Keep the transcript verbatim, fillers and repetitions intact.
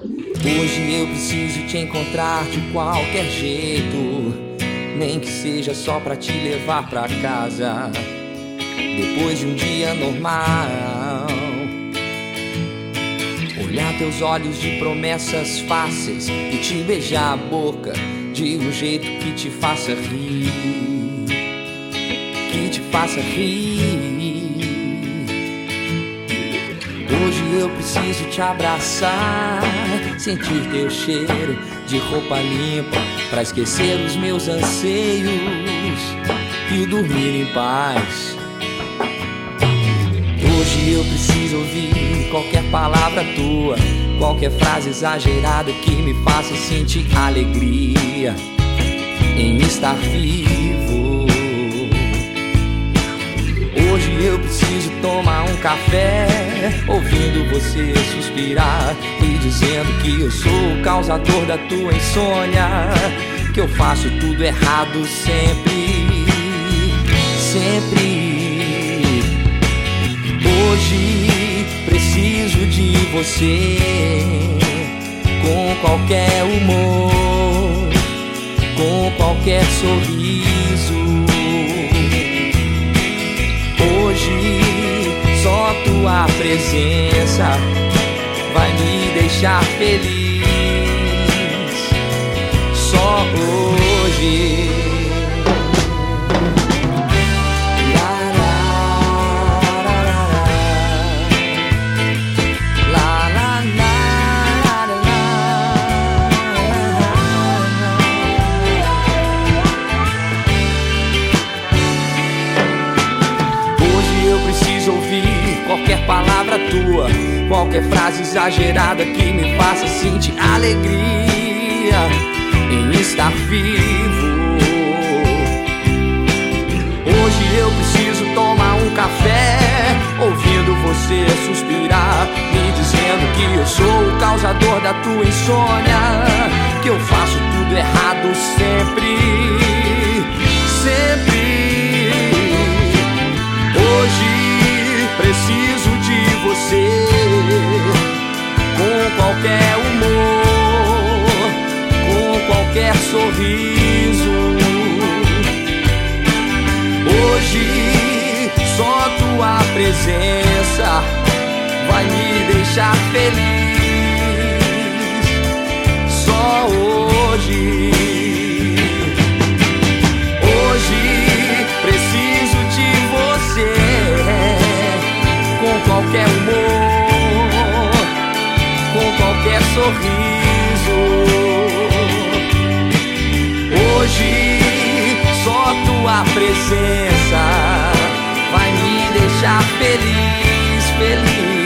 Hoje eu preciso te encontrar de qualquer jeito, nem que seja só pra te levar pra casa, depois de um dia normal. Olhar teus olhos de promessas fáceis e te beijar a boca de um jeito que te faça rir, que te faça rir. Hoje eu preciso te abraçar, sentir teu cheiro de roupa limpa, pra esquecer os meus anseios e dormir em paz. Hoje eu preciso ouvir qualquer palavra tua, qualquer frase exagerada que me faça sentir alegria em estar vivo. Hoje eu preciso tomar um café, ouvindo você suspirar e dizendo que eu sou o causador da tua insônia, que eu faço tudo errado sempre, sempre. Hoje preciso de você, com qualquer humor, com qualquer sorriso. Hoje só tua presença vai me deixar feliz. Só hoje. Qualquer palavra tua, qualquer frase exagerada que me faça sentir alegria em estar vivo. Hoje eu preciso tomar um café, ouvindo você suspirar, me dizendo que eu sou o causador da tua insônia, que eu faço tudo errado sempre, sempre. Hoje preciso de você, com qualquer humor, com qualquer sorriso. Hoje só tua presença vai me deixar feliz. Só hoje. Hoje preciso de você, com qualquer humor, com qualquer sorriso. Hoje só tua presença vai me deixar feliz, feliz.